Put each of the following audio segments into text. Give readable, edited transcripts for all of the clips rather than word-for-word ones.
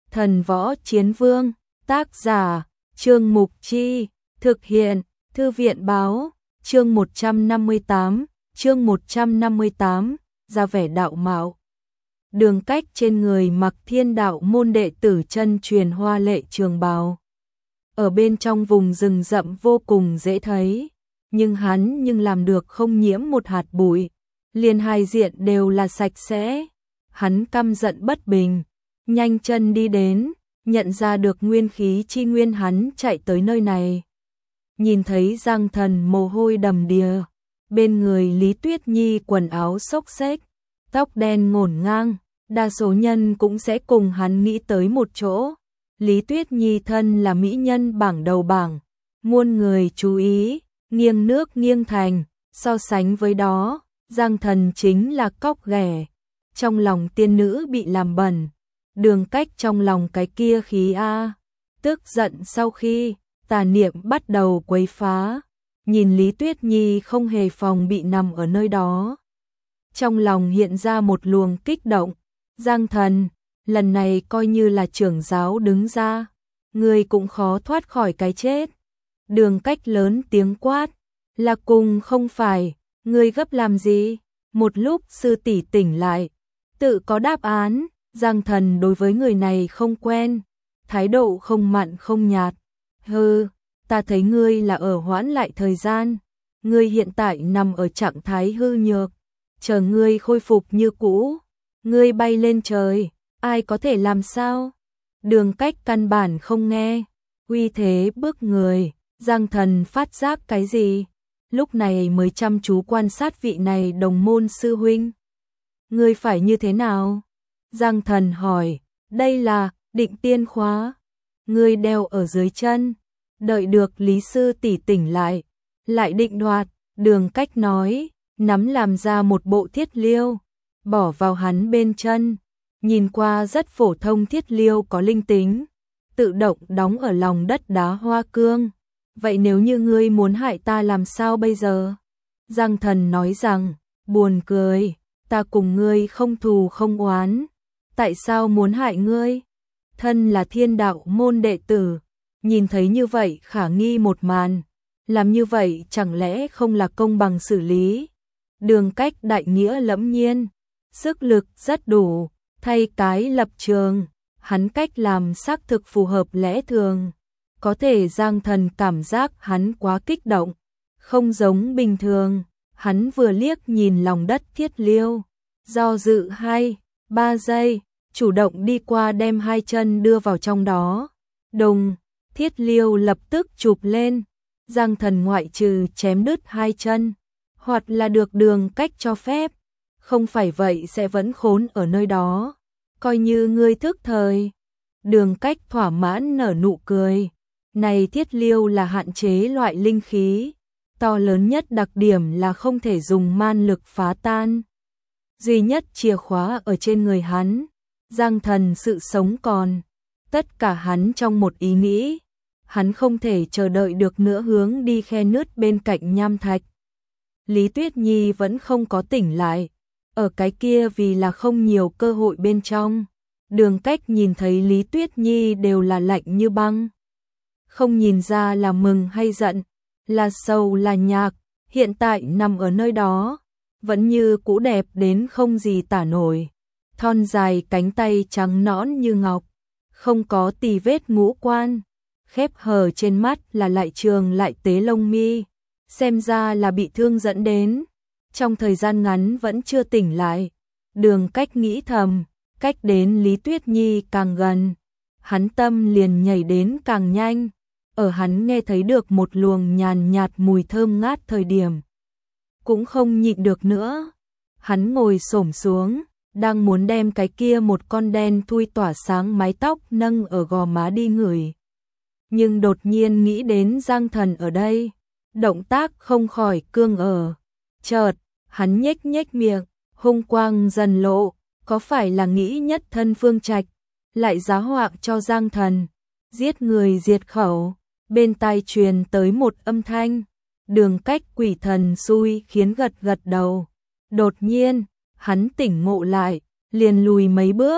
Thần Võ Chiến Vương, tác giả, Trương Mục Chi, thực hiện, Thư viện Báo, chương 158, ra vẻ đạo mạo. Đường Cách trên người mặc Thiên Đạo môn đệ tử chân truyền hoa lệ trường bào. Ở bên trong vùng rừng rậm vô cùng dễ thấy, nhưng hắn làm được không nhiễm một hạt bụi, liền hai diện đều là sạch sẽ. Hắn căm giận bất bình, nhanh chân đi đến, nhận ra được nguyên khí chi nguyên hắn chạy tới nơi này. Nhìn thấy Giang Thần mồ hôi đầm đìa, bên người Lý Tuyết Nhi quần áo xốc xếch, tóc đen ngổn ngang, đa số nhân cũng sẽ cùng hắn nghĩ tới một chỗ. Lý Tuyết Nhi thân là mỹ nhân bảng đầu bảng, muôn người chú ý, nghiêng nước nghiêng thành, so sánh với đó, Giang Thần chính là cóc ghẻ. Trong lòng tiên nữ bị làm bẩn, Đường Cách trong lòng cái kia khí a, tức giận sau khi tà niệm bắt đầu quấy phá, nhìn Lý Tuyết Nhi không hề phòng bị nằm ở nơi đó. Trong lòng hiện ra một luồng kích động, Giang Thần, lần này coi như là trưởng giáo đứng ra, ngươi cũng khó thoát khỏi cái chết. Đường Cách lớn tiếng quát, là cùng không phải, ngươi gấp làm gì? Một lúc sư tỷ tỉnh lại, tự có đáp án. Giang Thần đối với người này không quen, thái độ không mặn không nhạt. Hừ, ta thấy ngươi là ở hoãn lại thời gian, ngươi hiện tại nằm ở trạng thái hư nhược, chờ ngươi khôi phục như cũ, ngươi bay lên trời, ai có thể làm sao? Đường Cách căn bản không nghe, uy thế bức người. Giang Thần phát giác cái gì? Lúc này mới chăm chú quan sát vị này đồng môn sư huynh. Ngươi phải như thế nào? Giang Thần hỏi, đây là định tiên khóa, ngươi đeo ở dưới chân, đợi được Lý sư tỷ tỉnh lại định đoạt. Đường Cách nói, nắm làm ra một bộ thiết liêu, bỏ vào hắn bên chân, nhìn qua rất phổ thông thiết liêu có linh tính, tự động đóng ở lòng đất đá hoa cương. Vậy nếu như ngươi muốn hại ta làm sao bây giờ? Giang Thần nói rằng, buồn cười, ta cùng ngươi không thù không oán, tại sao muốn hại ngươi? Thân là Thiên Đạo môn đệ tử, nhìn thấy như vậy khả nghi một màn, làm như vậy chẳng lẽ không là công bằng xử lý? Đường Cách đại nghĩa lẫm nhiên, sức lực rất đủ, thay cái lập trường, hắn cách làm xác thực phù hợp lẽ thường. Có thể Giang Thần cảm giác hắn quá kích động, không giống bình thường. Hắn vừa liếc nhìn lòng đất thiết liêu, do dự 2-3 giây, chủ động đi qua đem hai chân đưa vào trong đó. Đùng, thiết liêu lập tức chụp lên. Giang Thần ngoại trừ chém đứt hai chân, hoặc là được Đường Cách cho phép, không phải vậy sẽ vẫn khốn ở nơi đó. Coi như ngươi thức thời. Đường Cách thỏa mãn nở nụ cười. Này thiết liêu là hạn chế loại linh khí, to lớn nhất đặc điểm là không thể dùng man lực phá tan. Duy nhất chìa khóa ở trên người hắn, Giang Thần sự sống còn, tất cả hắn trong một ý nghĩ, hắn không thể chờ đợi được nữa hướng đi khe nứt bên cạnh nham thạch. Lý Tuyết Nhi vẫn không có tỉnh lại, ở cái kia vì là không nhiều cơ hội bên trong. Đường Cách nhìn thấy Lý Tuyết Nhi đều là lạnh như băng. Không nhìn ra là mừng hay giận, là sầu là nhạc, hiện tại nằm ở nơi đó, vẫn như cũ đẹp đến không gì tả nổi. Thon dài cánh tay trắng nõn như ngọc, không có tì vết ngũ quan, khép hờ trên mắt là lại trường lại tế lông mi, xem ra là bị thương dẫn đến, trong thời gian ngắn vẫn chưa tỉnh lại. Đường Cách nghĩ thầm, cách đến Lý Tuyết Nhi càng gần, hắn tâm liền nhảy đến càng nhanh. Ở hắn nghe thấy được một luồng nhàn nhạt mùi thơm ngát thời điểm, cũng không nhịn được nữa. Hắn ngồi xổm xuống, đang muốn đem cái kia một con đen thui tỏa sáng mái tóc nâng ở gò má đi ngửi. Nhưng đột nhiên nghĩ đến Giang Thần ở đây, động tác không khỏi cương ở. Chợt, hắn nhếch nhếch miệng, hung quang dần lộ, có phải là nghĩ nhất thân Phương Trạch, lại giá họa cho Giang Thần, giết người diệt khẩu. Bên tai truyền tới một âm thanh, Đường Cách quỷ thần xui khiến gật gật đầu. Đột nhiên, hắn tỉnh ngộ lại, liền lùi mấy bước,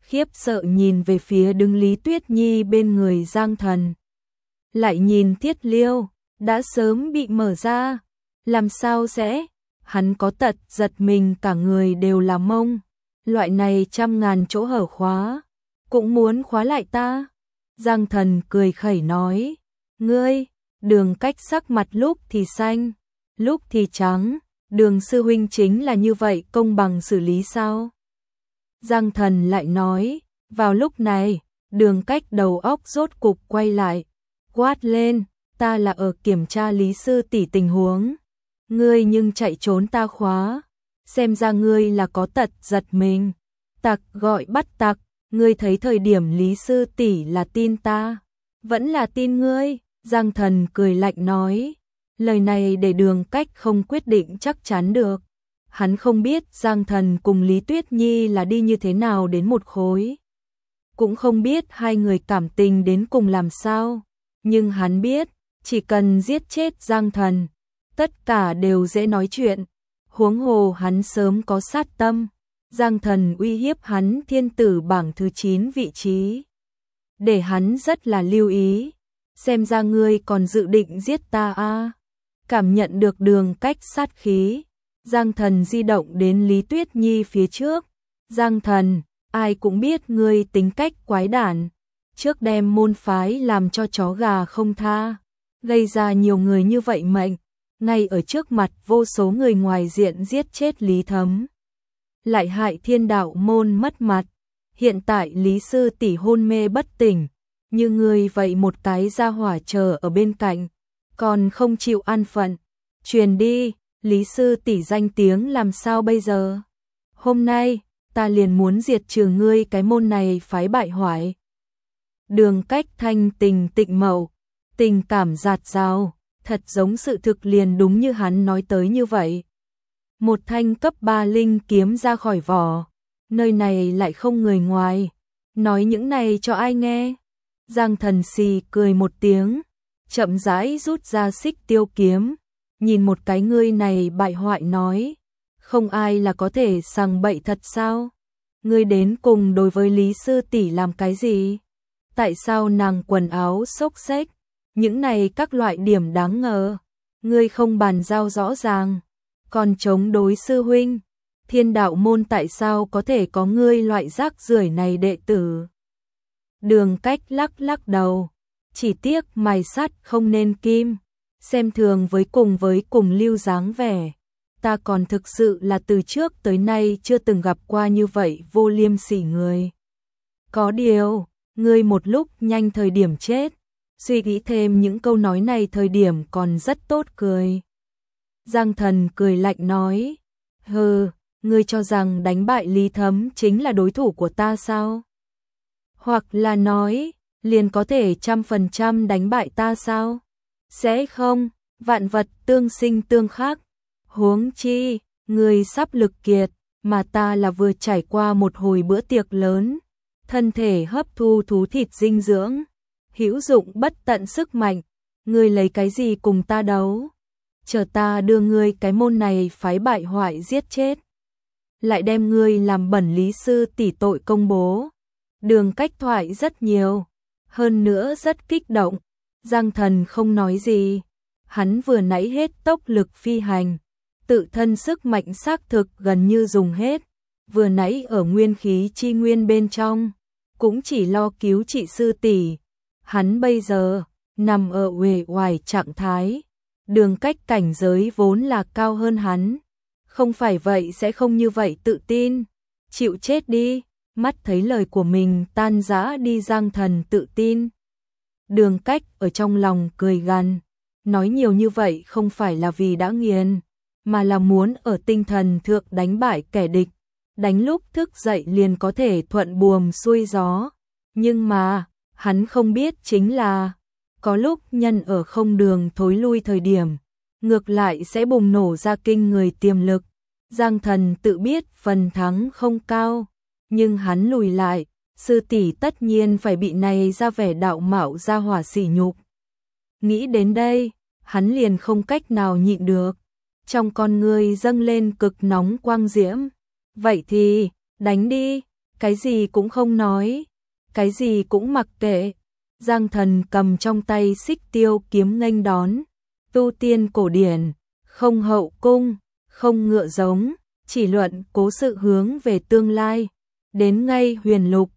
khiếp sợ nhìn về phía đứng Lý Tuyết Nhi bên người Giang Thần. Lại nhìn Thiết Liêu, đã sớm bị mở ra, làm sao sẽ? Hắn có tật giật mình cả người đều là mông, loại này trăm ngàn chỗ hở khóa, cũng muốn khóa lại ta. Giang Thần cười khẩy nói, ngươi, Đường Cách sắc mặt lúc thì xanh, lúc thì trắng, Đường sư huynh chính là như vậy công bằng xử lý sao? Giang Thần lại nói, vào lúc này, Đường Cách đầu óc rốt cục quay lại, quát lên, ta là ở kiểm tra Lý sư tỷ tình huống, ngươi nhưng chạy trốn ta khóa, xem ra ngươi là có tật giật mình, tặc gọi bắt tặc, ngươi thấy thời điểm Lý sư tỷ là tin ta, vẫn là tin ngươi. Giang Thần cười lạnh nói, lời này để Đường Cách không quyết định chắc chắn được. Hắn không biết Giang Thần cùng Lý Tuyết Nhi là đi như thế nào đến một khối, cũng không biết hai người cảm tình đến cùng làm sao, nhưng hắn biết, chỉ cần giết chết Giang Thần, tất cả đều dễ nói chuyện, huống hồ hắn sớm có sát tâm, Giang Thần uy hiếp hắn thiên tử bảng thứ 9 vị trí, để hắn rất là lưu ý, xem ra ngươi còn dự định giết ta à? Cảm nhận được Đường Cách sát khí, Giang Thần di động đến Lý Tuyết Nhi phía trước, Giang Thần, ai cũng biết ngươi tính cách quái đản, trước đem môn phái làm cho chó gà không tha, gây ra nhiều người như vậy mệnh, ngay ở trước mặt vô số người ngoài diện giết chết Lý Thấm, lại hại Thiên Đạo môn mất mặt, hiện tại Lý sư tỷ hôn mê bất tỉnh, như ngươi vậy một cái gia hỏa chờ ở bên cạnh, còn không chịu an phận, truyền đi, Lý sư tỷ danh tiếng làm sao bây giờ? Hôm nay, ta liền muốn diệt trừ ngươi cái môn này phái bại hoại. Đường Cách thanh tình tịnh mậu, tình cảm dạt dào, thật giống sự thực liền đúng như hắn nói tới như vậy. Một thanh cấp 3 linh kiếm ra khỏi vỏ, nơi này lại không người ngoài, nói những này cho ai nghe? Giang Thần xì cười một tiếng, chậm rãi rút ra xích tiêu kiếm, nhìn một cái ngươi này bại hoại nói, không ai là có thể sằng bậy thật sao? Ngươi đến cùng đối với Lý sư tỷ làm cái gì? Tại sao nàng quần áo xốc xếch? Những này các loại điểm đáng ngờ, ngươi không bàn giao rõ ràng, còn chống đối sư huynh, Thiên Đạo môn tại sao có thể có ngươi loại rác rưởi này đệ tử? Đường Cách lắc lắc đầu, chỉ tiếc mài sắt không nên kim, xem thường với cùng lưu dáng vẻ, ta còn thực sự là từ trước tới nay chưa từng gặp qua như vậy vô liêm sỉ người. Có điều, ngươi một lúc nhanh thời điểm chết, suy nghĩ thêm những câu nói này thời điểm còn rất tốt cười. Giang Thần cười lạnh nói, hừ, ngươi cho rằng đánh bại Lý Thấm chính là đối thủ của ta sao? Hoặc là nói, liền có thể 100% đánh bại ta sao? Sẽ không, vạn vật tương sinh tương khắc. Huống chi, ngươi sắp lực kiệt, mà ta là vừa trải qua một hồi bữa tiệc lớn, thân thể hấp thu thú thịt dinh dưỡng, hữu dụng bất tận sức mạnh, ngươi lấy cái gì cùng ta đấu? Chờ ta đưa ngươi cái môn này phái bại hoại giết chết, lại đem ngươi làm bẩn Lý sư tỷ tội công bố. Đường Cách thoại rất nhiều, hơn nữa rất kích động. Giang Thần không nói gì, hắn vừa nãy hết tốc lực phi hành, tự thân sức mạnh xác thực gần như dùng hết, vừa nãy ở nguyên khí chi nguyên bên trong, cũng chỉ lo cứu trị sư tỷ. Hắn bây giờ nằm ở uể oải trạng thái, Đường Cách cảnh giới vốn là cao hơn hắn, không phải vậy sẽ không như vậy tự tin, chịu chết đi. Mắt thấy lời của mình tan rã đi, Giang Thần tự tin. Đường Cách ở trong lòng cười gằn, nói nhiều như vậy không phải là vì đã nghiền, mà là muốn ở tinh thần thượng đánh bại kẻ địch, đánh lúc thức dậy liền có thể thuận buồm xuôi gió. Nhưng mà, hắn không biết chính là, có lúc nhân ở không đường thối lui thời điểm, ngược lại sẽ bùng nổ ra kinh người tiềm lực. Giang Thần tự biết phần thắng không cao, nhưng hắn lùi lại, sư tỷ tất nhiên phải bị này ra vẻ đạo mạo ra hỏa sỉ nhục. Nghĩ đến đây, hắn liền không cách nào nhịn được, trong con ngươi dâng lên cực nóng quang diễm. Vậy thì, đánh đi, cái gì cũng không nói, cái gì cũng mặc kệ. Giang Thần cầm trong tay Xích Tiêu kiếm nghênh đón, tu tiên cổ điển, không hậu cung, không ngựa giống, chỉ luận cố sự hướng về tương lai. Đến ngay Huyền Lục,